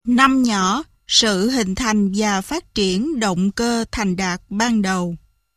Năm nhỏ, sự hình thành và phát triển động cơ thành đạt ban đầu.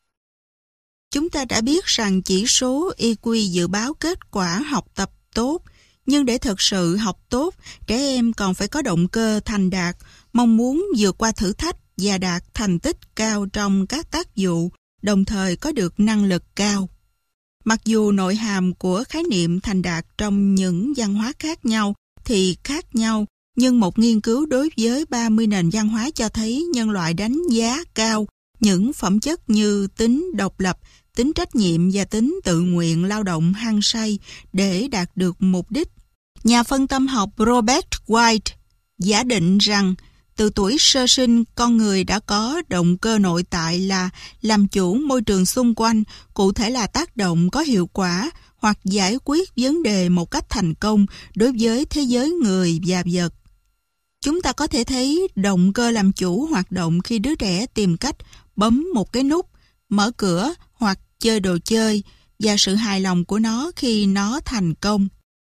Chúng ta đã biết rằng chỉ số EQ dự báo kết quả học tập tốt, nhưng để thực sự học tốt, trẻ em còn phải có động cơ thành đạt, mong muốn vượt qua thử thách và đạt thành tích cao trong các tác vụ, đồng thời có được năng lực cao. Mặc dù nội hàm của khái niệm thành đạt trong những văn hóa khác nhau thì khác nhau, nhưng một nghiên cứu đối với 30 nền văn hóa cho thấy nhân loại đánh giá cao những phẩm chất như tính độc lập, tính trách nhiệm và tính tự nguyện lao động hăng say để đạt được mục đích. Nhà phân tâm học Robert White giả định rằng từ tuổi sơ sinh, con người đã có động cơ nội tại là làm chủ môi trường xung quanh, cụ thể là tác động có hiệu quả hoặc giải quyết vấn đề một cách thành công đối với thế giới người và vật. Chúng ta có thể thấy động cơ làm chủ hoạt động khi đứa trẻ tìm cách bấm một cái nút, mở cửa hoặc chơi đồ chơi, và sự hài lòng của nó khi nó thành công.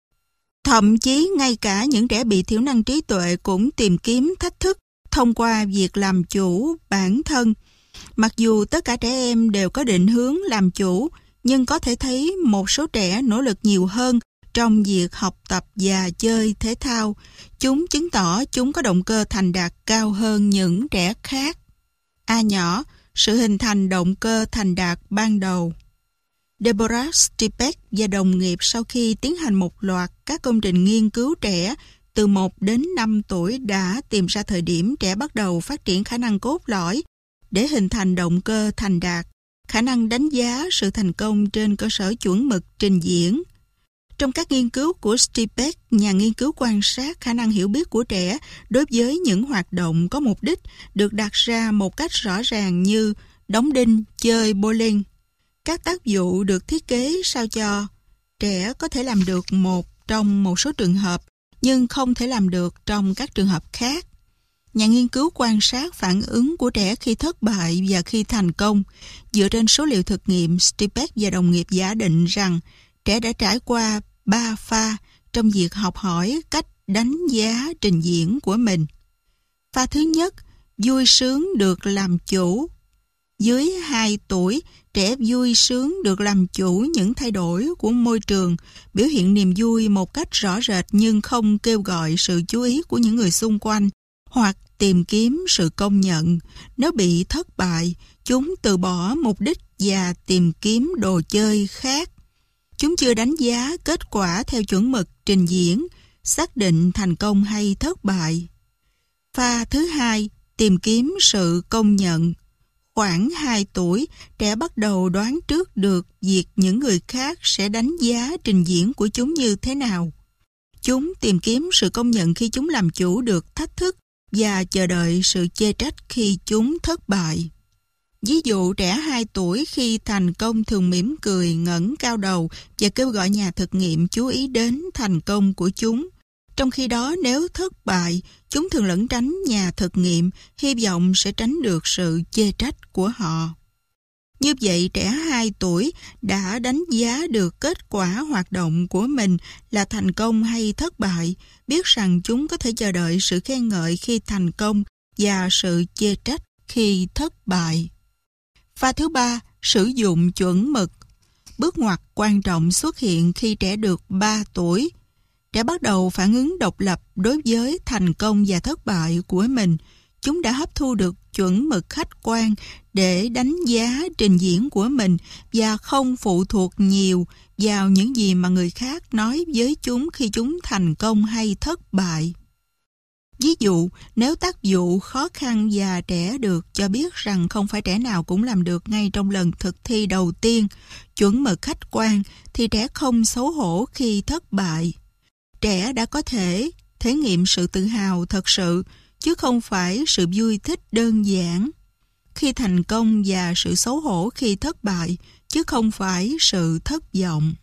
Thậm chí ngay cả những trẻ bị thiểu năng trí tuệ cũng tìm kiếm thách thức thông qua việc làm chủ bản thân. Mặc dù tất cả trẻ em đều có định hướng làm chủ, nhưng có thể thấy một số trẻ nỗ lực nhiều hơn trong việc học tập và chơi thể thao. Chúng chứng tỏ chúng có động cơ thành đạt cao hơn những trẻ khác. A nhỏ, sự hình thành động cơ thành đạt ban đầu. Deborah Stipek và đồng nghiệp sau khi tiến hành một loạt các công trình nghiên cứu trẻ từ 1 đến 5 tuổi đã tìm ra thời điểm trẻ bắt đầu phát triển khả năng cốt lõi để hình thành động cơ thành đạt, khả năng đánh giá sự thành công trên cơ sở chuẩn mực trình diễn. Trong các nghiên cứu của Stipek, nhà nghiên cứu quan sát khả năng hiểu biết của trẻ đối với những hoạt động có mục đích được đặt ra một cách rõ ràng như đóng đinh, chơi bowling. Các tác vụ được thiết kế sao cho trẻ có thể làm được trong một số trường hợp, nhưng không thể làm được trong các trường hợp khác. Nhà nghiên cứu quan sát phản ứng của trẻ khi thất bại và khi thành công. Dựa trên số liệu thực nghiệm, Stipek và đồng nghiệp giả định rằng trẻ đã trải qua 3 pha trong việc học hỏi cách đánh giá trình diễn của mình. Pha thứ nhất, vui sướng được làm chủ. Dưới 2 tuổi, trẻ vui sướng được làm chủ những thay đổi của môi trường, biểu hiện niềm vui một cách rõ rệt nhưng không kêu gọi sự chú ý của những người xung quanh hoặc tìm kiếm sự công nhận. Nếu bị thất bại, chúng từ bỏ mục đích và tìm kiếm đồ chơi khác. Chúng chưa đánh giá kết quả theo chuẩn mực trình diễn, xác định thành công hay thất bại. Pha thứ hai, tìm kiếm sự công nhận. Khoảng 2 tuổi, trẻ bắt đầu đoán trước được việc những người khác sẽ đánh giá trình diễn của chúng như thế nào. Chúng tìm kiếm sự công nhận khi chúng làm chủ được thách thức và chờ đợi sự chê trách khi chúng thất bại. Ví dụ, trẻ 2 tuổi khi thành công thường mỉm cười, ngẩng cao đầu và kêu gọi nhà thực nghiệm chú ý đến thành công của chúng. Trong khi đó, nếu thất bại, chúng thường lẩn tránh nhà thực nghiệm, hy vọng sẽ tránh được sự chê trách của họ. Như vậy, trẻ 2 tuổi đã đánh giá được kết quả hoạt động của mình là thành công hay thất bại, biết rằng chúng có thể chờ đợi sự khen ngợi khi thành công và sự chê trách khi thất bại. Pha thứ ba, sử dụng chuẩn mực. Bước ngoặt quan trọng xuất hiện khi trẻ được 3 tuổi. Trẻ bắt đầu phản ứng độc lập đối với thành công và thất bại của mình. Chúng đã hấp thu được chuẩn mực khách quan để đánh giá trình diễn của mình và không phụ thuộc nhiều vào những gì mà người khác nói với chúng khi chúng thành công hay thất bại. Ví dụ, nếu tác vụ khó khăn và trẻ được cho biết rằng không phải trẻ nào cũng làm được ngay trong lần thực thi đầu tiên, chuẩn mực khách quan, thì trẻ không xấu hổ khi thất bại. Trẻ đã có thể thể nghiệm sự tự hào thật sự, chứ không phải sự vui thích đơn giản khi thành công và sự xấu hổ khi thất bại, chứ không phải sự thất vọng.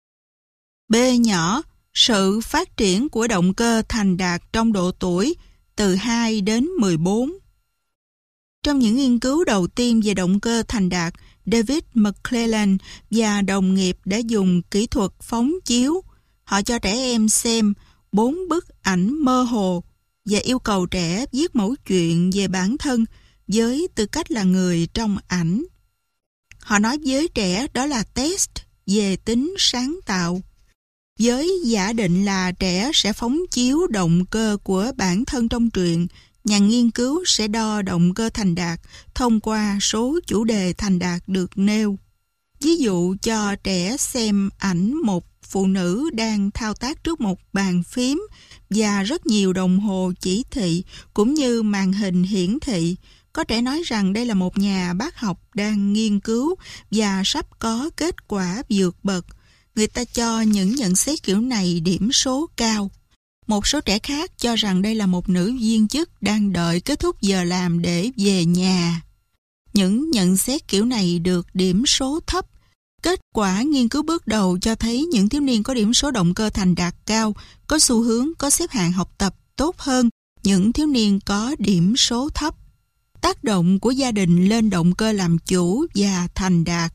B nhỏ, sự phát triển của động cơ thành đạt trong độ tuổi từ 2 đến 14. Trong những nghiên cứu đầu tiên về động cơ thành đạt, David McClelland và đồng nghiệp đã dùng kỹ thuật phóng chiếu. Họ cho trẻ em xem 4 bức ảnh mơ hồ và yêu cầu trẻ viết mẩu chuyện về bản thân với tư cách là người trong ảnh. Họ nói với trẻ đó là test về tính sáng tạo, với giả định là trẻ sẽ phóng chiếu động cơ của bản thân trong truyện. Nhà nghiên cứu sẽ đo động cơ thành đạt thông qua số chủ đề thành đạt được nêu. Ví dụ cho trẻ xem ảnh một phụ nữ đang thao tác trước một bàn phím và rất nhiều đồng hồ chỉ thị cũng như màn hình hiển thị. Có trẻ nói rằng đây là một nhà bác học đang nghiên cứu và sắp có kết quả vượt bậc. Người ta cho những nhận xét kiểu này điểm số cao. Một số trẻ khác cho rằng đây là một nữ viên chức đang đợi kết thúc giờ làm để về nhà. Những nhận xét kiểu này được điểm số thấp. Kết quả nghiên cứu bước đầu cho thấy những thiếu niên có điểm số động cơ thành đạt cao có xu hướng có xếp hạng học tập tốt hơn những thiếu niên có điểm số thấp. Tác động của gia đình lên động cơ làm chủ và thành đạt.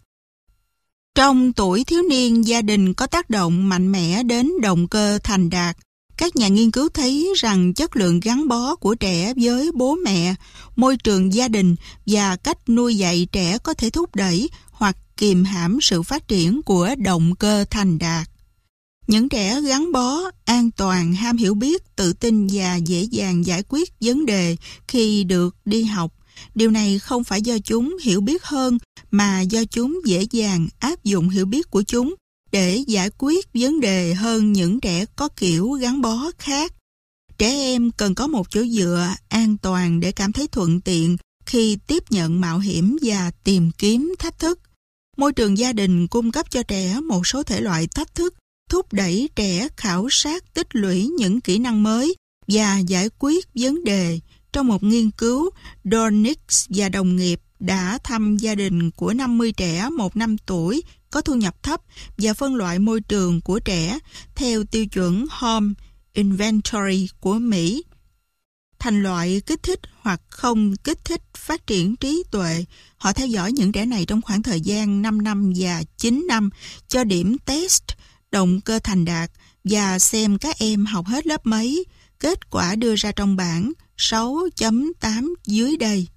Trong tuổi thiếu niên, gia đình có tác động mạnh mẽ đến động cơ thành đạt. Các nhà nghiên cứu thấy rằng chất lượng gắn bó của trẻ với bố mẹ, môi trường gia đình và cách nuôi dạy trẻ có thể thúc đẩy hoặc kìm hãm sự phát triển của động cơ thành đạt. Những trẻ gắn bó, an toàn, ham hiểu biết, tự tin và dễ dàng giải quyết vấn đề khi được đi học. Điều này không phải do chúng hiểu biết hơn, mà do chúng dễ dàng áp dụng hiểu biết của chúng để giải quyết vấn đề hơn những trẻ có kiểu gắn bó khác. Trẻ em cần có một chỗ dựa an toàn để cảm thấy thuận tiện khi tiếp nhận mạo hiểm và tìm kiếm thách thức. Môi trường gia đình cung cấp cho trẻ một số thể loại thách thức, thúc đẩy trẻ khảo sát tích lũy những kỹ năng mới và giải quyết vấn đề. Trong một nghiên cứu, Dornix và đồng nghiệp đã thăm gia đình của 50 trẻ 1 năm tuổi có thu nhập thấp và phân loại môi trường của trẻ theo tiêu chuẩn Home Inventory của Mỹ thành loại kích thích hoặc không kích thích phát triển trí tuệ. Họ theo dõi những trẻ này trong khoảng thời gian 5 năm và 9 năm cho điểm test động cơ thành đạt và xem các em học hết lớp mấy. Kết quả đưa ra trong bảng 6.8 dưới đây.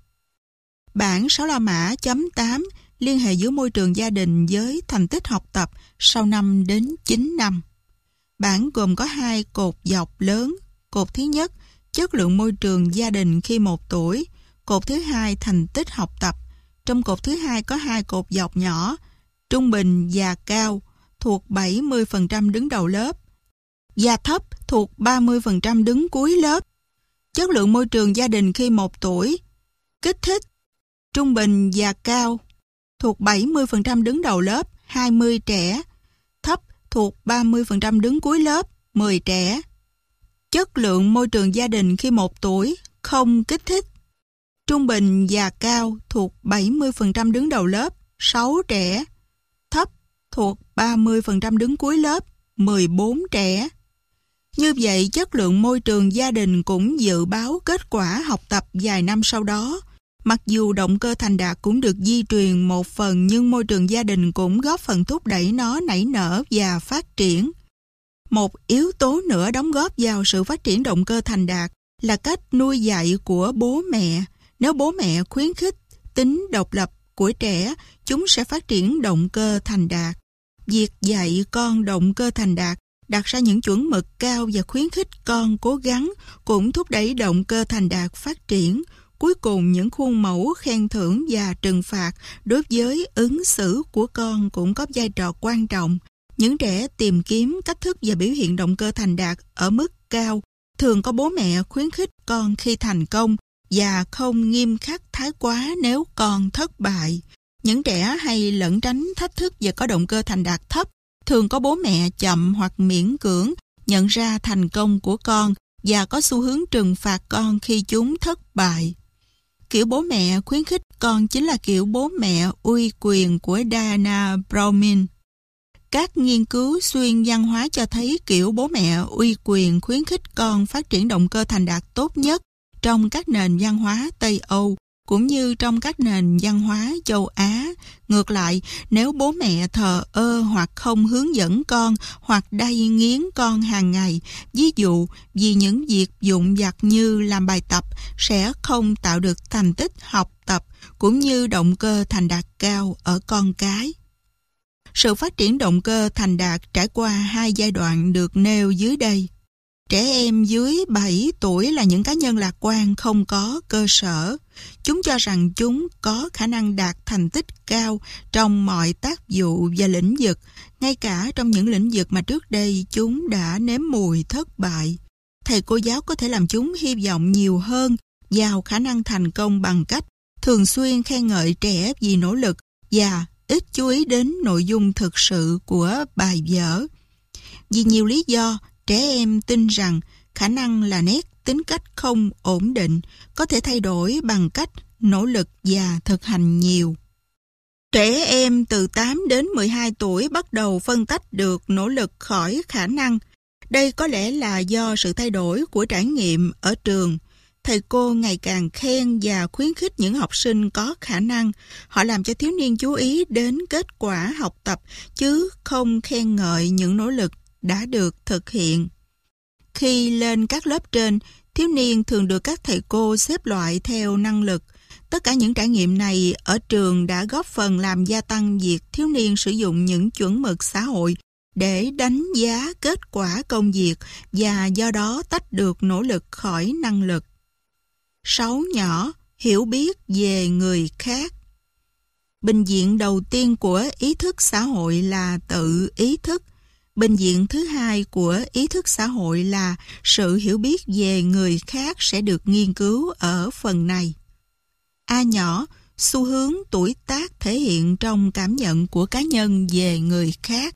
Bảng 6 La Mã chấm 8 liên hệ giữa môi trường gia đình với thành tích học tập sau 5 đến 9 năm. Bảng gồm có 2 cột dọc lớn. Cột thứ nhất, chất lượng môi trường gia đình khi 1 tuổi. Cột thứ hai, thành tích học tập. Trong cột thứ hai có 2 cột dọc nhỏ, trung bình và cao, thuộc 70% đứng đầu lớp, và thấp thuộc 30% đứng cuối lớp. Chất lượng môi trường gia đình khi 1 tuổi, kích thích, trung bình và cao, thuộc 70% đứng đầu lớp, 20 trẻ, thấp thuộc 30% đứng cuối lớp, 10 trẻ. Chất lượng môi trường gia đình khi 1 tuổi, không kích thích, trung bình và cao thuộc 70% đứng đầu lớp, 6 trẻ, thấp thuộc 30% đứng cuối lớp, 14 trẻ. Như vậy, chất lượng môi trường gia đình cũng dự báo kết quả học tập vài năm sau đó. Mặc dù động cơ thành đạt cũng được di truyền một phần, nhưng môi trường gia đình cũng góp phần thúc đẩy nó nảy nở và phát triển. Một yếu tố nữa đóng góp vào sự phát triển động cơ thành đạt là cách nuôi dạy của bố mẹ. Nếu bố mẹ khuyến khích tính độc lập của trẻ, chúng sẽ phát triển động cơ thành đạt. Việc dạy con động cơ thành đạt, đặt ra những chuẩn mực cao và khuyến khích con cố gắng cũng thúc đẩy động cơ thành đạt phát triển. Cuối cùng, những khuôn mẫu khen thưởng và trừng phạt đối với ứng xử của con cũng có vai trò quan trọng. Những trẻ tìm kiếm cách thức và biểu hiện động cơ thành đạt ở mức cao thường có bố mẹ khuyến khích con khi thành công và không nghiêm khắc thái quá nếu con thất bại. Những trẻ hay lẩn tránh thách thức và có động cơ thành đạt thấp thường có bố mẹ chậm hoặc miễn cưỡng nhận ra thành công của con và có xu hướng trừng phạt con khi chúng thất bại. Kiểu bố mẹ khuyến khích con chính là kiểu bố mẹ uy quyền của Diana Browning. Các nghiên cứu xuyên văn hóa cho thấy kiểu bố mẹ uy quyền khuyến khích con phát triển động cơ thành đạt tốt nhất trong các nền văn hóa Tây Âu Cũng như trong các nền văn hóa châu Á, ngược lại, nếu bố mẹ thờ ơ hoặc không hướng dẫn con hoặc đay nghiến con hàng ngày, ví dụ vì những việc vụn vặt như làm bài tập, sẽ không tạo được thành tích học tập cũng như động cơ thành đạt cao ở con cái. Sự phát triển động cơ thành đạt trải qua 2 giai đoạn được nêu dưới đây. Trẻ em dưới 7 tuổi là những cá nhân lạc quan không có cơ sở. Chúng cho rằng chúng có khả năng đạt thành tích cao trong mọi tác vụ và lĩnh vực, ngay cả trong những lĩnh vực mà trước đây chúng đã nếm mùi thất bại. Thầy cô giáo có thể làm chúng hy vọng nhiều hơn vào khả năng thành công bằng cách thường xuyên khen ngợi trẻ vì nỗ lực và ít chú ý đến nội dung thực sự của bài vở. Vì nhiều lý do, trẻ em tin rằng khả năng là nét tính cách không ổn định, có thể thay đổi bằng cách nỗ lực và thực hành nhiều. Trẻ em từ 8 đến 12 tuổi bắt đầu phân tách được nỗ lực khỏi khả năng. Đây có lẽ là do sự thay đổi của trải nghiệm ở trường. Thầy cô ngày càng khen và khuyến khích những học sinh có khả năng. Họ làm cho thiếu niên chú ý đến kết quả học tập, chứ không khen ngợi những nỗ lực đã được thực hiện. Khi lên các lớp trên, thiếu niên thường được các thầy cô xếp loại theo năng lực. Tất cả những trải nghiệm này ở trường đã góp phần làm gia tăng việc thiếu niên sử dụng những chuẩn mực xã hội để đánh giá kết quả công việc và do đó tách được nỗ lực khỏi năng lực. 6 nhỏ, hiểu biết về người khác. Bình diện đầu tiên của ý thức xã hội là tự ý thức. Bình diện thứ hai của ý thức xã hội là sự hiểu biết về người khác sẽ được nghiên cứu ở phần này. A nhỏ, xu hướng tuổi tác thể hiện trong cảm nhận của cá nhân về người khác.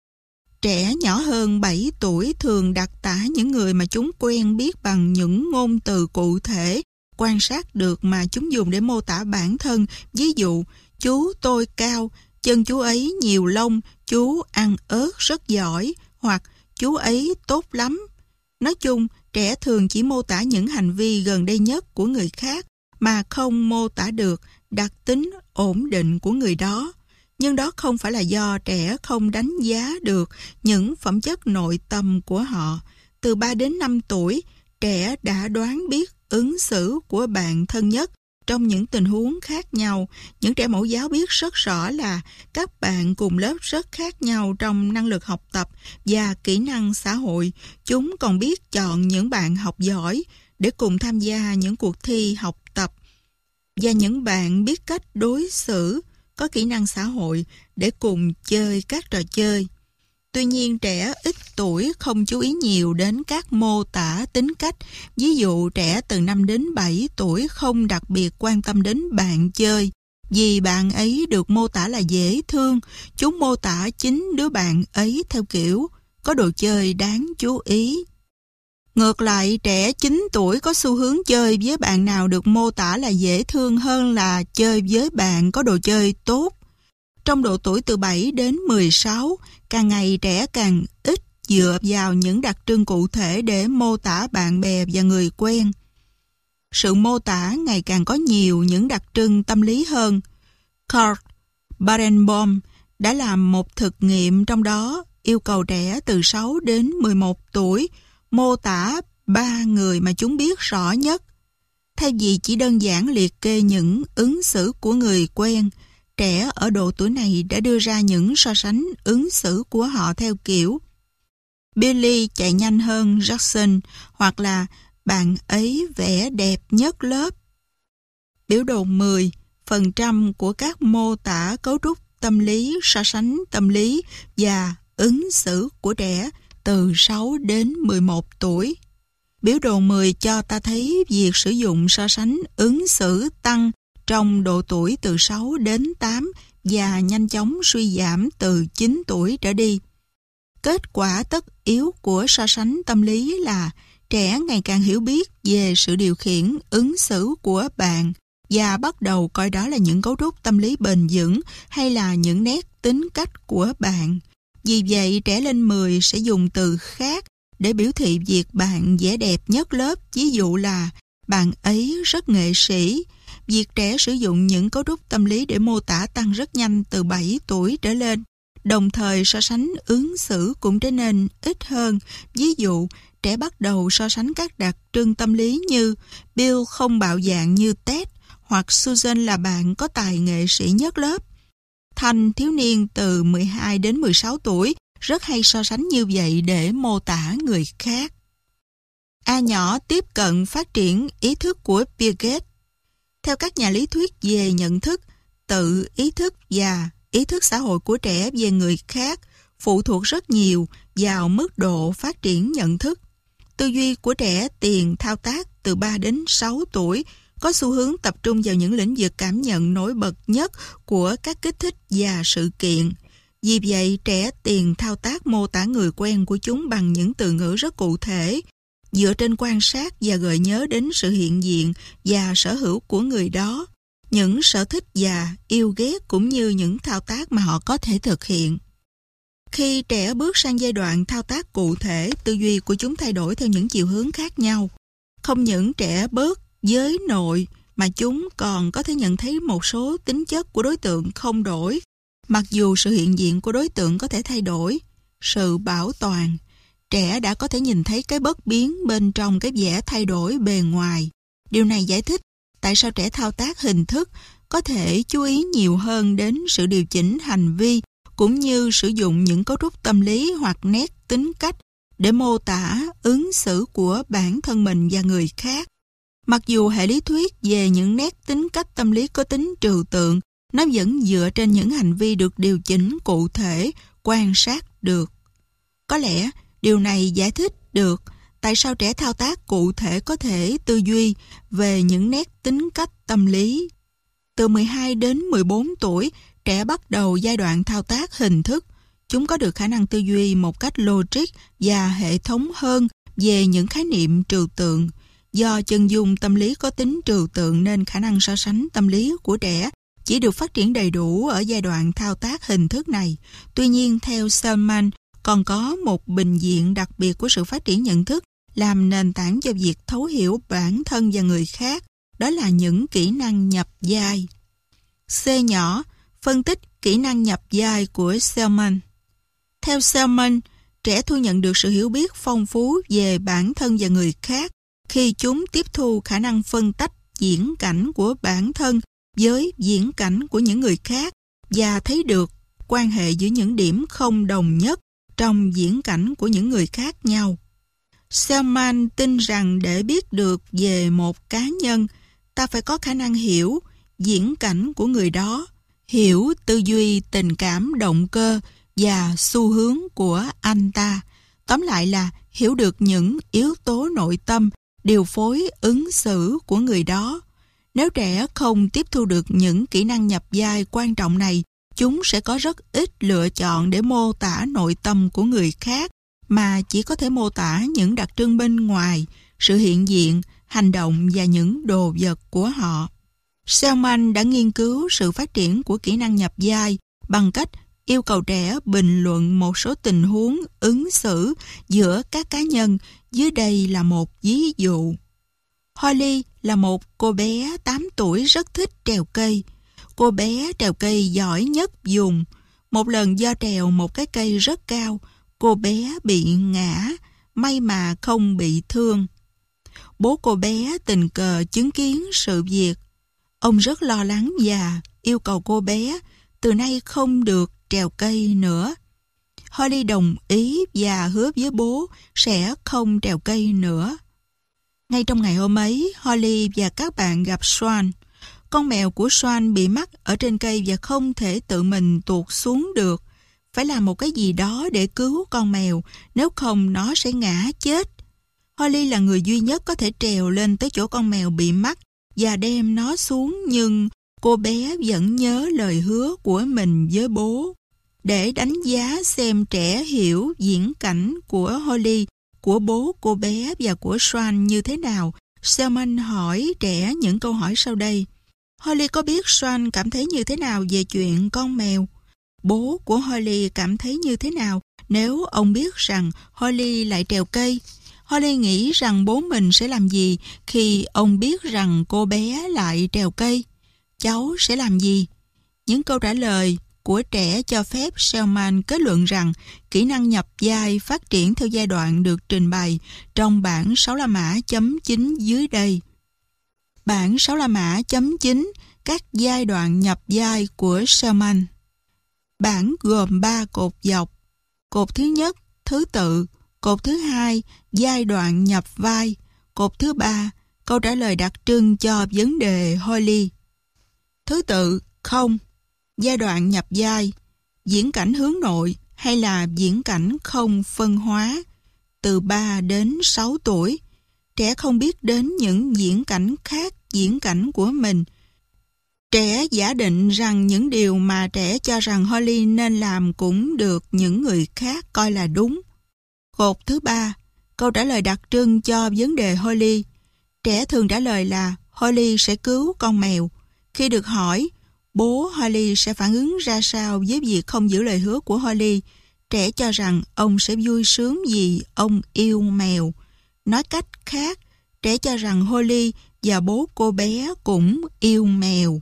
Trẻ nhỏ hơn 7 tuổi thường đặc tả những người mà chúng quen biết bằng những ngôn từ cụ thể, quan sát được mà chúng dùng để mô tả bản thân. Ví dụ, chú tôi cao, chân chú ấy nhiều lông, chú ăn ớt rất giỏi, hoặc chú ấy tốt lắm. Nói chung, trẻ thường chỉ mô tả những hành vi gần đây nhất của người khác mà không mô tả được đặc tính ổn định của người đó. Nhưng đó không phải là do trẻ không đánh giá được những phẩm chất nội tâm của họ. Từ 3 đến 5 tuổi, trẻ đã đoán biết ứng xử của bạn thân nhất trong những tình huống khác nhau. Những trẻ mẫu giáo biết rất rõ là các bạn cùng lớp rất khác nhau trong năng lực học tập và kỹ năng xã hội. Chúng còn biết chọn những bạn học giỏi để cùng tham gia những cuộc thi học tập và những bạn biết cách đối xử, có kỹ năng xã hội để cùng chơi các trò chơi. Tuy nhiên, trẻ ít tuổi không chú ý nhiều đến các mô tả tính cách. Ví dụ, trẻ từ 5 đến 7 tuổi không đặc biệt quan tâm đến bạn chơi, vì bạn ấy được mô tả là dễ thương. Chúng mô tả chính đứa bạn ấy theo kiểu có đồ chơi đáng chú ý. Ngược lại, trẻ 9 tuổi có xu hướng chơi với bạn nào được mô tả là dễ thương hơn là chơi với bạn có đồ chơi tốt. Trong độ tuổi từ 7 đến 16, càng ngày trẻ càng ít dựa vào những đặc trưng cụ thể để mô tả bạn bè và người quen. Sự mô tả ngày càng có nhiều những đặc trưng tâm lý hơn. Karl Barenboim đã làm một thực nghiệm trong đó yêu cầu trẻ từ 6 đến 11 tuổi mô tả 3 người mà chúng biết rõ nhất. Thay vì chỉ đơn giản liệt kê những ứng xử của người quen, trẻ ở độ tuổi này đã đưa ra những so sánh ứng xử của họ theo kiểu Billy chạy nhanh hơn Jackson, hoặc là bạn ấy vẽ đẹp nhất lớp. Biểu đồ 10% của các mô tả cấu trúc tâm lý, so sánh tâm lý và ứng xử của trẻ từ 6 đến 11 tuổi. Biểu đồ 10 cho ta thấy việc sử dụng so sánh ứng xử tăng trong độ tuổi từ 6 đến 8 và nhanh chóng suy giảm từ 9 tuổi trở đi. Kết quả tất yếu của so sánh tâm lý là trẻ ngày càng hiểu biết về sự điều khiển ứng xử của bạn và bắt đầu coi đó là những cấu trúc tâm lý bền vững hay là những nét tính cách của bạn. Vì vậy, trẻ lên 10 sẽ dùng từ khác để biểu thị việc bạn vẽ đẹp nhất lớp, ví dụ là bạn ấy rất nghệ sĩ. việc trẻ sử dụng những cấu trúc tâm lý để mô tả tăng rất nhanh từ 7 tuổi trở lên. Đồng thời so sánh ứng xử cũng trở nên ít hơn. Ví dụ, trẻ bắt đầu so sánh các đặc trưng tâm lý như Bill không bạo dạn như Ted hoặc Susan là bạn có tài nghệ sĩ nhất lớp. Thanh thiếu niên từ 12 đến 16 tuổi rất hay so sánh như vậy để mô tả người khác. A nhỏ tiếp cận phát triển ý thức của Piaget. Theo các nhà lý thuyết về nhận thức, tự ý thức và ý thức xã hội của trẻ về người khác phụ thuộc rất nhiều vào mức độ phát triển nhận thức. Tư duy của trẻ tiền thao tác từ 3 đến 6 tuổi có xu hướng tập trung vào những lĩnh vực cảm nhận nổi bật nhất của các kích thích và sự kiện. Vì vậy, trẻ tiền thao tác mô tả người quen của chúng bằng những từ ngữ rất cụ thể, dựa trên quan sát và gợi nhớ đến sự hiện diện và sở hữu của người đó, những sở thích và yêu ghét cũng như những thao tác mà họ có thể thực hiện. Khi trẻ bước sang giai đoạn thao tác cụ thể, tư duy của chúng thay đổi theo những chiều hướng khác nhau. Không những trẻ bớt giới nội mà chúng còn có thể nhận thấy một số tính chất của đối tượng không đổi, mặc dù sự hiện diện của đối tượng có thể thay đổi. Sự bảo toàn. Trẻ đã có thể nhìn thấy cái bất biến bên trong cái vẻ thay đổi bề ngoài. Điều này giải thích tại sao trẻ thao tác hình thức có thể chú ý nhiều hơn đến sự điều chỉnh hành vi cũng như sử dụng những cấu trúc tâm lý hoặc nét tính cách để mô tả ứng xử của bản thân mình và người khác. Mặc dù hệ lý thuyết về những nét tính cách tâm lý có tính trừu tượng, nó vẫn dựa trên những hành vi được điều chỉnh cụ thể, quan sát được. Có lẽ điều này giải thích được tại sao trẻ thao tác cụ thể có thể tư duy về những nét tính cách tâm lý. Từ 12 đến 14 tuổi, trẻ bắt đầu giai đoạn thao tác hình thức. Chúng có được khả năng tư duy một cách logic và hệ thống hơn về những khái niệm trừu tượng. Do chân dung tâm lý có tính trừu tượng nên khả năng so sánh tâm lý của trẻ chỉ được phát triển đầy đủ ở giai đoạn thao tác hình thức này. Tuy nhiên, theo Selman, còn có một bình diện đặc biệt của sự phát triển nhận thức làm nền tảng cho việc thấu hiểu bản thân và người khác, đó là những kỹ năng nhập vai. C nhỏ, phân tích kỹ năng nhập vai của Selman. Theo Selman, trẻ thu nhận được sự hiểu biết phong phú về bản thân và người khác khi chúng tiếp thu khả năng phân tách diễn cảnh của bản thân với diễn cảnh của những người khác và thấy được quan hệ giữa những điểm không đồng nhất trong diễn cảnh của những người khác nhau. Selman tin rằng để biết được về một cá nhân, ta phải có khả năng hiểu diễn cảnh của người đó, hiểu tư duy, tình cảm, động cơ và xu hướng của anh ta. Tóm lại là hiểu được những yếu tố nội tâm, điều phối ứng xử của người đó. Nếu trẻ không tiếp thu được những kỹ năng nhập vai quan trọng này, chúng sẽ có rất ít lựa chọn để mô tả nội tâm của người khác, mà chỉ có thể mô tả những đặc trưng bên ngoài, sự hiện diện, hành động và những đồ vật của họ. Selman đã nghiên cứu sự phát triển của kỹ năng nhập vai bằng cách yêu cầu trẻ bình luận một số tình huống ứng xử giữa các cá nhân. Dưới đây là một ví dụ. Holly là một cô bé 8 tuổi rất thích trèo cây. Cô bé trèo cây giỏi nhất vùng. Một lần do trèo một cái cây rất cao, cô bé bị ngã, may mà không bị thương. Bố cô bé tình cờ chứng kiến sự việc. Ông rất lo lắng và yêu cầu cô bé từ nay không được trèo cây nữa. Holly đồng ý và hứa với bố sẽ không trèo cây nữa. Ngay trong ngày hôm ấy, Holly và các bạn gặp Swan. Con mèo của Swan bị mắc ở trên cây và không thể tự mình tuột xuống được. Phải làm một cái gì đó để cứu con mèo, nếu không nó sẽ ngã chết. Holly là người duy nhất có thể trèo lên tới chỗ con mèo bị mắc và đem nó xuống, nhưng cô bé vẫn nhớ lời hứa của mình với bố. Để đánh giá xem trẻ hiểu diễn cảnh của Holly, của bố cô bé và của Swan như thế nào, Selman hỏi trẻ những câu hỏi sau đây. Holly có biết Swan cảm thấy như thế nào về chuyện con mèo? Bố của Holly cảm thấy như thế nào nếu ông biết rằng Holly lại trèo cây? Holly nghĩ rằng bố mình sẽ làm gì khi ông biết rằng cô bé lại trèo cây. Cháu sẽ làm gì? Những câu trả lời của trẻ cho phép Selman kết luận rằng kỹ năng nhập vai phát triển theo giai đoạn được trình bày trong bảng 6 la mã chấm 9 dưới đây. Bảng 6 la mã chấm 9 các giai đoạn nhập vai của Selman. Bảng gồm 3 cột dọc. Cột thứ nhất, thứ tự. Cột thứ hai, giai đoạn nhập vai. Cột thứ ba, câu trả lời đặc trưng cho vấn đề Holly. Thứ tự, không. Giai đoạn nhập vai, diễn cảnh hướng nội hay là diễn cảnh không phân hóa. Từ 3 đến 6 tuổi, trẻ không biết đến những diễn cảnh khác diễn cảnh của mình. Trẻ giả định rằng những điều mà trẻ cho rằng Holly nên làm cũng được những người khác coi là đúng. Cột thứ ba, câu trả lời đặc trưng cho vấn đề Holly. Trẻ thường trả lời là Holly sẽ cứu con mèo. Khi được hỏi bố Holly sẽ phản ứng ra sao với việc không giữ lời hứa của Holly, trẻ cho rằng ông sẽ vui sướng vì ông yêu mèo. Nói cách khác, trẻ cho rằng Holly và bố cô bé cũng yêu mèo.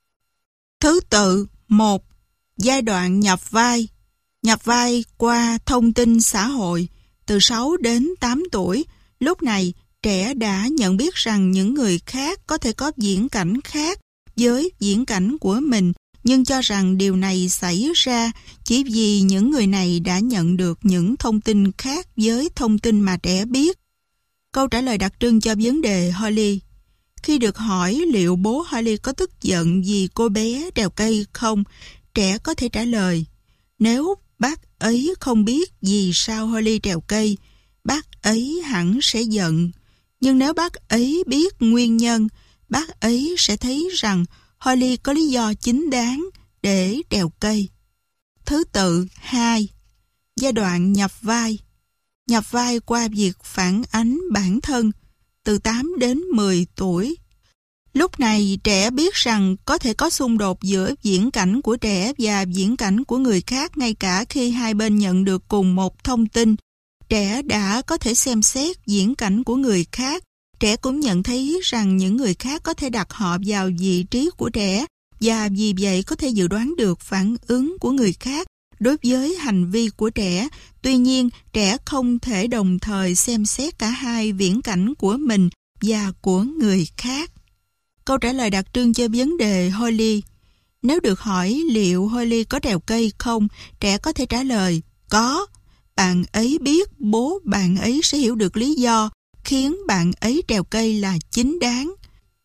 Thứ tự 1. Giai đoạn nhập vai. Nhập vai qua thông tin xã hội. Từ 6 đến 8 tuổi, lúc này trẻ đã nhận biết rằng những người khác có thể có diễn cảnh khác với diễn cảnh của mình, nhưng cho rằng điều này xảy ra chỉ vì những người này đã nhận được những thông tin khác với thông tin mà trẻ biết. Câu trả lời đặc trưng cho vấn đề Holly. Khi được hỏi liệu bố Holly có tức giận vì cô bé trèo cây không, trẻ có thể trả lời, nếu bác ấy không biết vì sao Holly trèo cây, bác ấy hẳn sẽ giận. Nhưng nếu bác ấy biết nguyên nhân, bác ấy sẽ thấy rằng Holly có lý do chính đáng để trèo cây. Thứ tự 2. Giai đoạn nhập vai. Nhập vai qua việc phản ánh bản thân. Từ 8 đến 10 tuổi. Lúc này trẻ biết rằng có thể có xung đột giữa diễn cảnh của trẻ và diễn cảnh của người khác ngay cả khi hai bên nhận được cùng một thông tin. Trẻ đã có thể xem xét diễn cảnh của người khác. Trẻ cũng nhận thấy rằng những người khác có thể đặt họ vào vị trí của trẻ và vì vậy có thể dự đoán được phản ứng của người khác đối với hành vi của trẻ. Tuy nhiên, trẻ không thể đồng thời xem xét cả hai viễn cảnh của mình và của người khác. Câu trả lời đặc trưng cho vấn đề Holly. Nếu được hỏi liệu Holly có trèo cây không, trẻ có thể trả lời, có. Bạn ấy biết bố bạn ấy sẽ hiểu được lý do khiến bạn ấy trèo cây là chính đáng.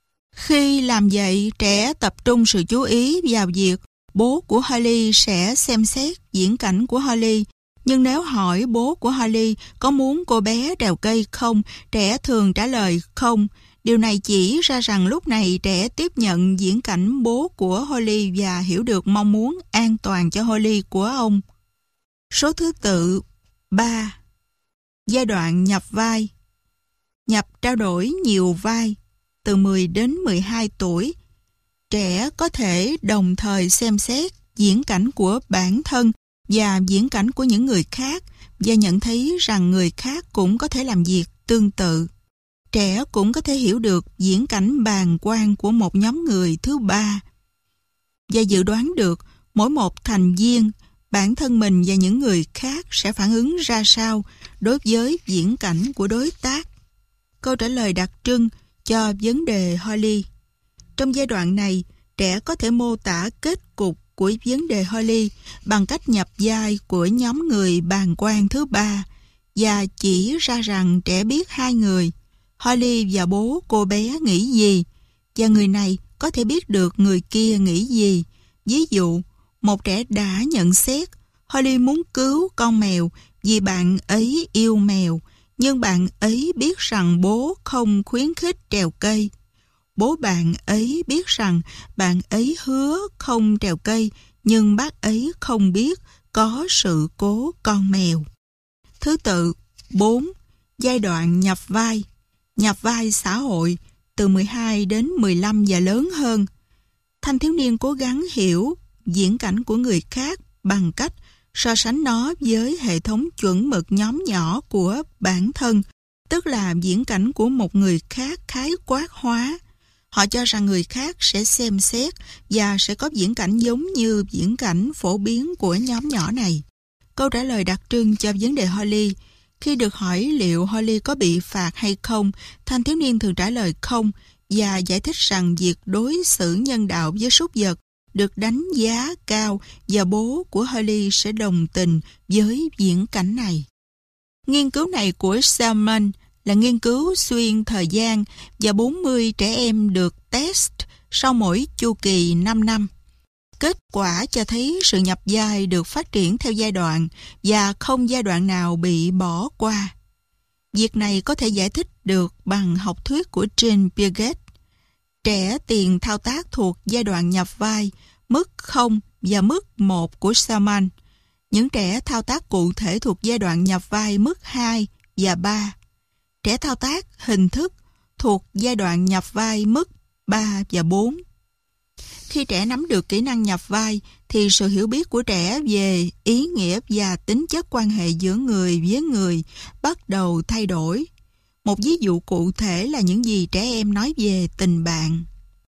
Khi làm vậy, trẻ tập trung sự chú ý vào việc bố của Holly sẽ xem xét diễn cảnh của Holly. Nhưng nếu hỏi bố của Holly có muốn cô bé trèo cây không, trẻ thường trả lời không. Điều này chỉ ra rằng lúc này trẻ tiếp nhận diễn cảnh bố của Holly và hiểu được mong muốn an toàn cho Holly của ông. Số thứ tự 3. Giai đoạn nhập vai. Nhập trao đổi nhiều vai. Từ 10 đến 12 tuổi, trẻ có thể đồng thời xem xét diễn cảnh của bản thân và diễn cảnh của những người khác và nhận thấy rằng người khác cũng có thể làm việc tương tự. Trẻ cũng có thể hiểu được diễn cảnh bàng quan của một nhóm người thứ ba và dự đoán được mỗi một thành viên, bản thân mình và những người khác sẽ phản ứng ra sao đối với diễn cảnh của đối tác. Câu trả lời đặc trưng cho vấn đề Holly. Trong giai đoạn này, trẻ có thể mô tả kết cục của vấn đề Holly bằng cách nhập vai của nhóm người bàng quan thứ ba và chỉ ra rằng trẻ biết hai người, Holly và bố cô bé nghĩ gì, và người này có thể biết được người kia nghĩ gì. Ví dụ, một trẻ đã nhận xét Holly muốn cứu con mèo vì bạn ấy yêu mèo, nhưng bạn ấy biết rằng bố không khuyến khích trèo cây. Bố bạn ấy biết rằng bạn ấy hứa không trèo cây, nhưng bác ấy không biết có sự cố con mèo. Thứ tự 4. Giai đoạn nhập vai. Nhập vai xã hội từ 12 đến 15 và lớn hơn. Thanh thiếu niên cố gắng hiểu diễn cảnh của người khác bằng cách so sánh nó với hệ thống chuẩn mực nhóm nhỏ của bản thân. tức là viễn cảnh của một người khác khái quát hóa. Họ cho rằng người khác sẽ xem xét và sẽ có viễn cảnh giống như viễn cảnh phổ biến của nhóm nhỏ này. Câu trả lời đặc trưng cho vấn đề Holly. Khi được hỏi liệu Holly có bị phạt hay không, thanh thiếu niên thường trả lời không và giải thích rằng việc đối xử nhân đạo với súc vật được đánh giá cao và bố của Holly sẽ đồng tình với viễn cảnh này. Nghiên cứu này của Selman là nghiên cứu xuyên thời gian và 40 trẻ em được test sau mỗi chu kỳ 5 năm. Kết quả cho thấy sự nhập vai được phát triển theo giai đoạn và không giai đoạn nào bị bỏ qua. Việc này có thể giải thích được bằng học thuyết của Jean Piaget. Trẻ tiền thao tác thuộc giai đoạn nhập vai, mức 0 và mức 1 của Selman. Những trẻ thao tác cụ thể thuộc giai đoạn nhập vai mức 2 và 3. Trẻ thao tác hình thức thuộc giai đoạn nhập vai mức 3 và 4. Khi trẻ nắm được kỹ năng nhập vai, thì sự hiểu biết của trẻ về ý nghĩa và tính chất quan hệ giữa người với người bắt đầu thay đổi. Một ví dụ cụ thể là những gì trẻ em nói về tình bạn.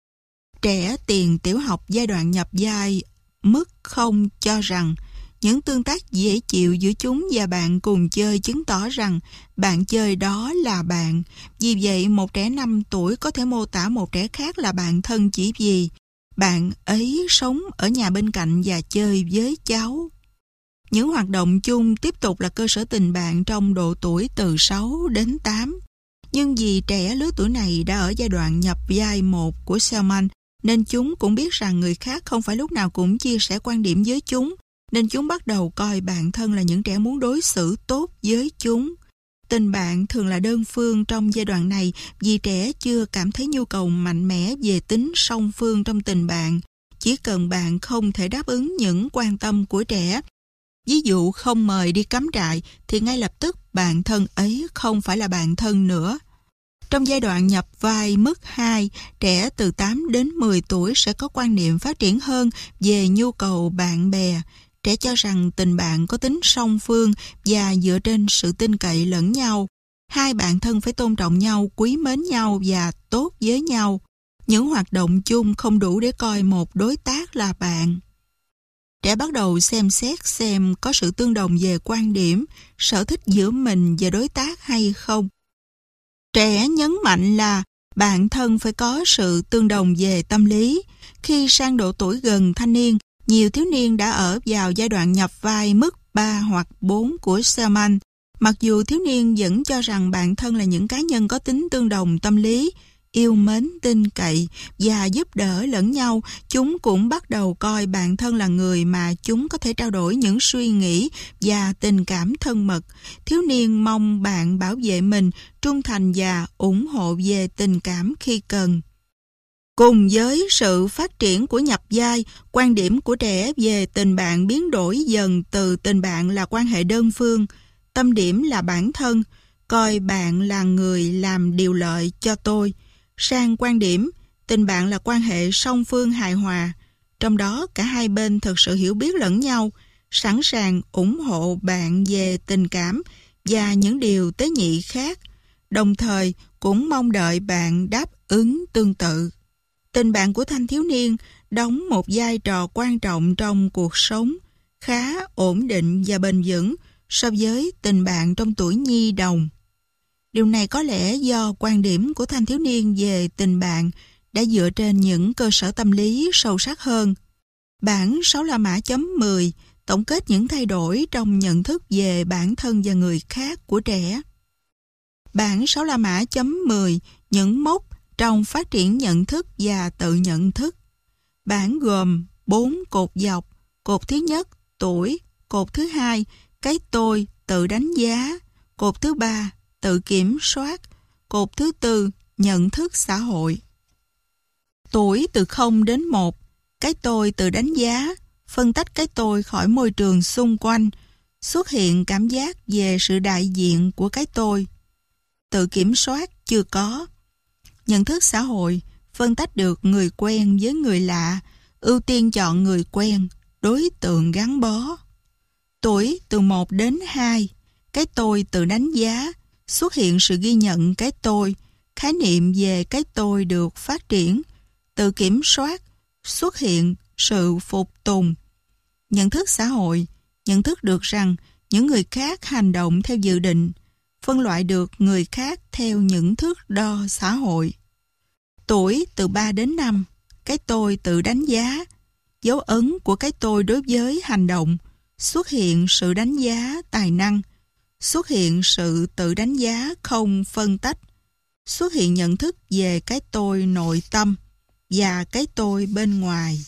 Trẻ tiền tiểu học giai đoạn nhập vai mức 0 cho rằng những tương tác dễ chịu giữa chúng và bạn cùng chơi chứng tỏ rằng bạn chơi đó là bạn. Vì vậy, một trẻ 5 tuổi có thể mô tả một trẻ khác là bạn thân chỉ vì bạn ấy sống ở nhà bên cạnh và chơi với cháu. Những hoạt động chung tiếp tục là cơ sở tình bạn trong độ tuổi từ 6 đến 8. Nhưng vì trẻ lứa tuổi này đã ở giai đoạn nhập vai 1 của Selman, nên chúng cũng biết rằng người khác không phải lúc nào cũng chia sẻ quan điểm với chúng, nên chúng bắt đầu coi bạn thân là những trẻ muốn đối xử tốt với chúng. Tình bạn thường là đơn phương trong giai đoạn này vì trẻ chưa cảm thấy nhu cầu mạnh mẽ về tính song phương trong tình bạn. Chỉ cần bạn không thể đáp ứng những quan tâm của trẻ, ví dụ không mời đi cắm trại, thì ngay lập tức bạn thân ấy không phải là bạn thân nữa. Trong giai đoạn nhập vai mức 2, trẻ từ 8 đến 10 tuổi sẽ có quan niệm phát triển hơn về nhu cầu bạn bè. Trẻ cho rằng tình bạn có tính song phương và dựa trên sự tin cậy lẫn nhau. Hai bạn thân phải tôn trọng nhau, quý mến nhau và tốt với nhau. Những hoạt động chung không đủ để coi một đối tác là bạn. Trẻ bắt đầu xem xét xem có sự tương đồng về quan điểm, sở thích giữa mình và đối tác hay không. Trẻ nhấn mạnh là bạn thân phải có sự tương đồng về tâm lý. Khi sang độ tuổi gần thanh niên, nhiều thiếu niên đã ở vào giai đoạn nhập vai mức 3 hoặc 4 của Selman. Mặc dù thiếu niên vẫn cho rằng bạn thân là những cá nhân có tính tương đồng tâm lý, yêu mến, tin cậy và giúp đỡ lẫn nhau, chúng cũng bắt đầu coi bạn thân là người mà chúng có thể trao đổi những suy nghĩ và tình cảm thân mật. Thiếu niên mong bạn bảo vệ mình, trung thành và ủng hộ về tình cảm khi cần. Cùng với sự phát triển của nhập vai, quan điểm của trẻ về tình bạn biến đổi dần từ tình bạn là quan hệ đơn phương, tâm điểm là bản thân, coi bạn là người làm điều lợi cho tôi, sang quan điểm tình bạn là quan hệ song phương hài hòa, trong đó cả hai bên thực sự hiểu biết lẫn nhau, sẵn sàng ủng hộ bạn về tình cảm và những điều tế nhị khác, đồng thời cũng mong đợi bạn đáp ứng tương tự. Tình bạn của thanh thiếu niên đóng một vai trò quan trọng trong cuộc sống, khá ổn định và bền vững so với tình bạn trong tuổi nhi đồng. Điều này có lẽ do quan điểm của thanh thiếu niên về tình bạn đã dựa trên những cơ sở tâm lý sâu sắc hơn. Bản 6 La Mã chấm 10 tổng kết những thay đổi trong nhận thức về bản thân và người khác của trẻ. Bản 6 La Mã chấm 10 những mốc trong phát triển nhận thức và tự nhận thức. Bản gồm 4 cột dọc. Cột thứ nhất, tuổi. Cột thứ hai, cái tôi, tự đánh giá. Cột thứ ba, tự kiểm soát. Cột thứ tư, nhận thức xã hội. Tuổi từ 0 đến 1, cái tôi tự đánh giá, phân tách cái tôi khỏi môi trường xung quanh, xuất hiện cảm giác về sự đại diện của cái tôi. Tự kiểm soát chưa có. Nhận thức xã hội, phân tách được người quen với người lạ, ưu tiên chọn người quen, đối tượng gắn bó. Tuổi từ 1 đến 2, cái tôi tự đánh giá, Xuất hiện sự ghi nhận cái tôi, khái niệm về cái tôi được phát triển. Tự kiểm soát, xuất hiện sự phục tùng. Nhận thức xã hội, nhận thức được rằng những người khác hành động theo dự định, phân loại được người khác theo những thước đo xã hội. Tuổi từ 3 đến 5, cái tôi tự đánh giá, dấu ấn của cái tôi đối với hành động, xuất hiện sự đánh giá tài năng, xuất hiện sự tự đánh giá không phân tách, xuất hiện nhận thức về cái tôi nội tâm và cái tôi bên ngoài.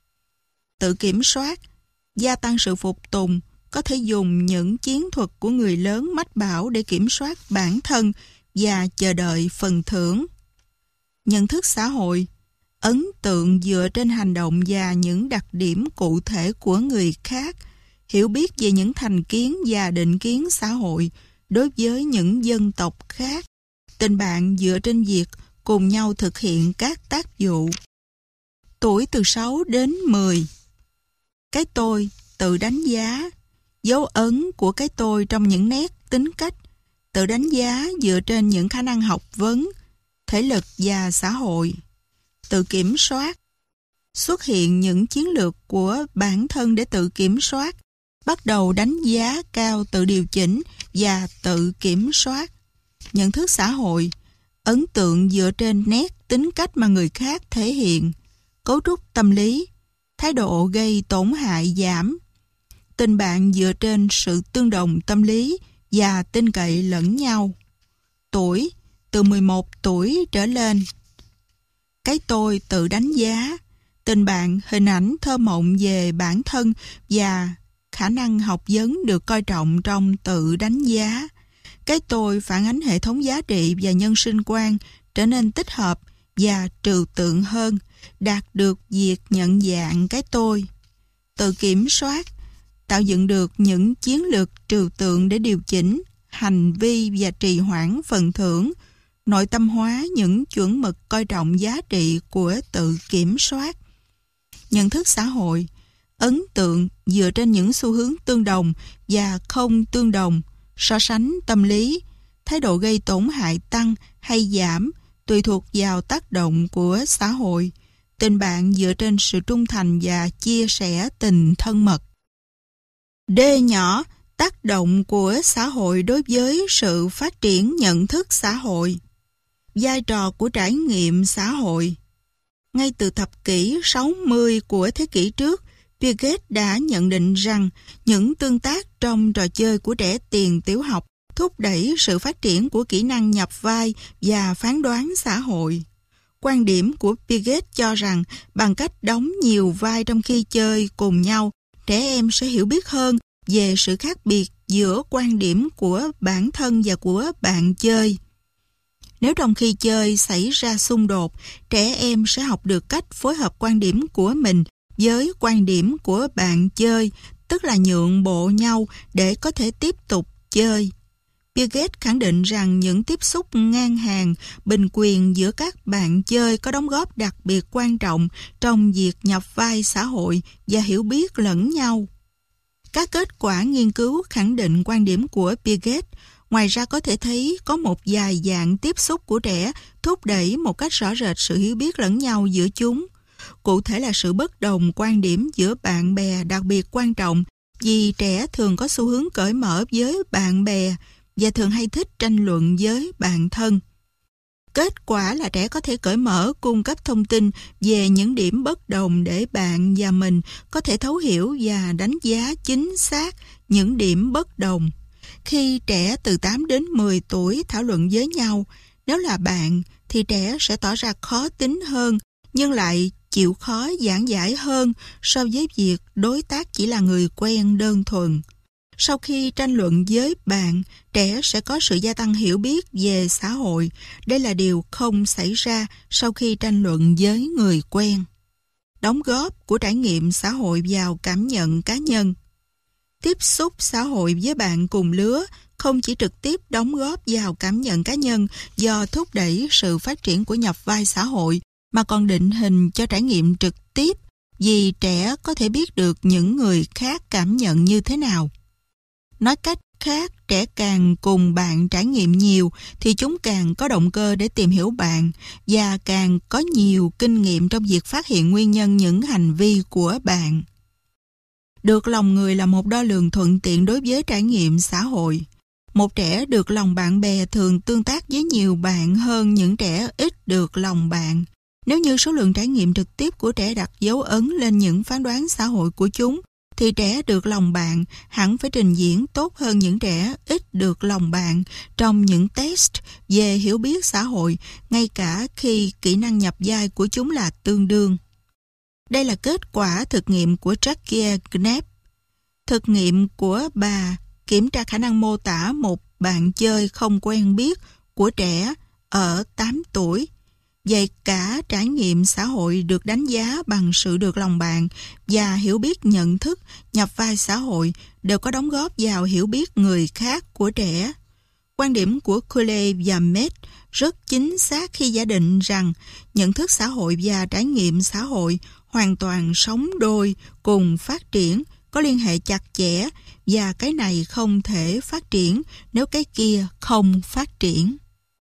Tự kiểm soát, gia tăng sự phục tùng, có thể dùng những chiến thuật của người lớn mách bảo để kiểm soát bản thân và chờ đợi phần thưởng. Nhận thức xã hội, ấn tượng dựa trên hành động và những đặc điểm cụ thể của người khác, hiểu biết về những thành kiến và định kiến xã hội đối với những dân tộc khác, tình bạn dựa trên việc cùng nhau thực hiện các tác vụ. Tuổi từ 6 đến 10, cái tôi tự đánh giá, dấu ấn của cái tôi trong những nét tính cách, tự đánh giá dựa trên những khả năng học vấn, thể lực và xã hội. Tự kiểm soát, xuất hiện những chiến lược của bản thân để tự kiểm soát, bắt đầu đánh giá cao tự điều chỉnh và tự kiểm soát. Nhận thức xã hội, ấn tượng dựa trên nét tính cách mà người khác thể hiện, cấu trúc tâm lý, thái độ gây tổn hại giảm, tình bạn dựa trên sự tương đồng tâm lý và tin cậy lẫn nhau. Tuổi từ 11 tuổi trở lên, cái tôi tự đánh giá, tình bạn, hình ảnh thơ mộng về bản thân và khả năng học vấn được coi trọng trong tự đánh giá. Cái tôi phản ánh hệ thống giá trị và nhân sinh quan trở nên tích hợp và trừu tượng hơn, đạt được việc nhận dạng cái tôi. Tự kiểm soát, tạo dựng được những chiến lược trừu tượng để điều chỉnh hành vi và trì hoãn phần thưởng, nội tâm hóa những chuẩn mực coi trọng giá trị của tự kiểm soát. Nhận thức xã hội, ấn tượng dựa trên những xu hướng tương đồng và không tương đồng, so sánh tâm lý, thái độ gây tổn hại tăng hay giảm tùy thuộc vào tác động của xã hội, tình bạn dựa trên sự trung thành và chia sẻ tình thân mật. D nhỏ, tác động của xã hội đối với sự phát triển nhận thức xã hội. Vai trò của trải nghiệm xã hội. Ngay từ thập kỷ 60 của thế kỷ trước, Piaget đã nhận định rằng những tương tác trong trò chơi của trẻ tiền tiểu học thúc đẩy sự phát triển của kỹ năng nhập vai và phán đoán xã hội. Quan điểm của Piaget cho rằng bằng cách đóng nhiều vai trong khi chơi cùng nhau, trẻ em sẽ hiểu biết hơn về sự khác biệt giữa quan điểm của bản thân và của bạn chơi. Nếu trong khi chơi xảy ra xung đột, trẻ em sẽ học được cách phối hợp quan điểm của mình với quan điểm của bạn chơi, tức là nhượng bộ nhau để có thể tiếp tục chơi. Piaget khẳng định rằng những tiếp xúc ngang hàng, bình quyền giữa các bạn chơi có đóng góp đặc biệt quan trọng trong việc nhập vai xã hội và hiểu biết lẫn nhau. Các kết quả nghiên cứu khẳng định quan điểm của Piaget. Ngoài ra có thể thấy có một vài dạng tiếp xúc của trẻ thúc đẩy một cách rõ rệt sự hiểu biết lẫn nhau giữa chúng. Cụ thể là sự bất đồng quan điểm giữa bạn bè đặc biệt quan trọng vì trẻ thường có xu hướng cởi mở với bạn bè và thường hay thích tranh luận với bạn thân. Kết quả là trẻ có thể cởi mở cung cấp thông tin về những điểm bất đồng để bạn và mình có thể thấu hiểu và đánh giá chính xác những điểm bất đồng. Khi trẻ từ 8 đến 10 tuổi thảo luận với nhau, nếu là bạn thì trẻ sẽ tỏ ra khó tính hơn nhưng lại chịu khó giảng giải hơn so với việc đối tác chỉ là người quen đơn thuần. Sau khi tranh luận với bạn, trẻ sẽ có sự gia tăng hiểu biết về xã hội. Đây là điều không xảy ra sau khi tranh luận với người quen. Đóng góp của trải nghiệm xã hội vào cảm nhận cá nhân. Tiếp xúc xã hội với bạn cùng lứa không chỉ trực tiếp đóng góp vào cảm nhận cá nhân do thúc đẩy sự phát triển của nhập vai xã hội, mà còn định hình cho trải nghiệm trực tiếp vì trẻ có thể biết được những người khác cảm nhận như thế nào. Nói cách khác, trẻ càng cùng bạn trải nghiệm nhiều thì chúng càng có động cơ để tìm hiểu bạn và càng có nhiều kinh nghiệm trong việc phát hiện nguyên nhân những hành vi của bạn. Được lòng người là một đo lường thuận tiện đối với trải nghiệm xã hội. Một trẻ được lòng bạn bè thường tương tác với nhiều bạn hơn những trẻ ít được lòng bạn. Nếu như số lượng trải nghiệm trực tiếp của trẻ đặt dấu ấn lên những phán đoán xã hội của chúng, thì trẻ được lòng bạn hẳn phải trình diễn tốt hơn những trẻ ít được lòng bạn trong những test về hiểu biết xã hội, ngay cả khi kỹ năng nhập vai của chúng là tương đương. Đây là kết quả thực nghiệm của Jackie Knapp. Thực nghiệm của bà kiểm tra khả năng mô tả một bạn chơi không quen biết của trẻ ở 8 tuổi. Vậy cả trải nghiệm xã hội được đánh giá bằng sự được lòng bạn và hiểu biết nhận thức, nhập vai xã hội đều có đóng góp vào hiểu biết người khác của trẻ. Quan điểm của Cooley và Mead rất chính xác khi giả định rằng nhận thức xã hội và trải nghiệm xã hội hoàn toàn sống đôi cùng phát triển, có liên hệ chặt chẽ và cái này không thể phát triển nếu cái kia không phát triển.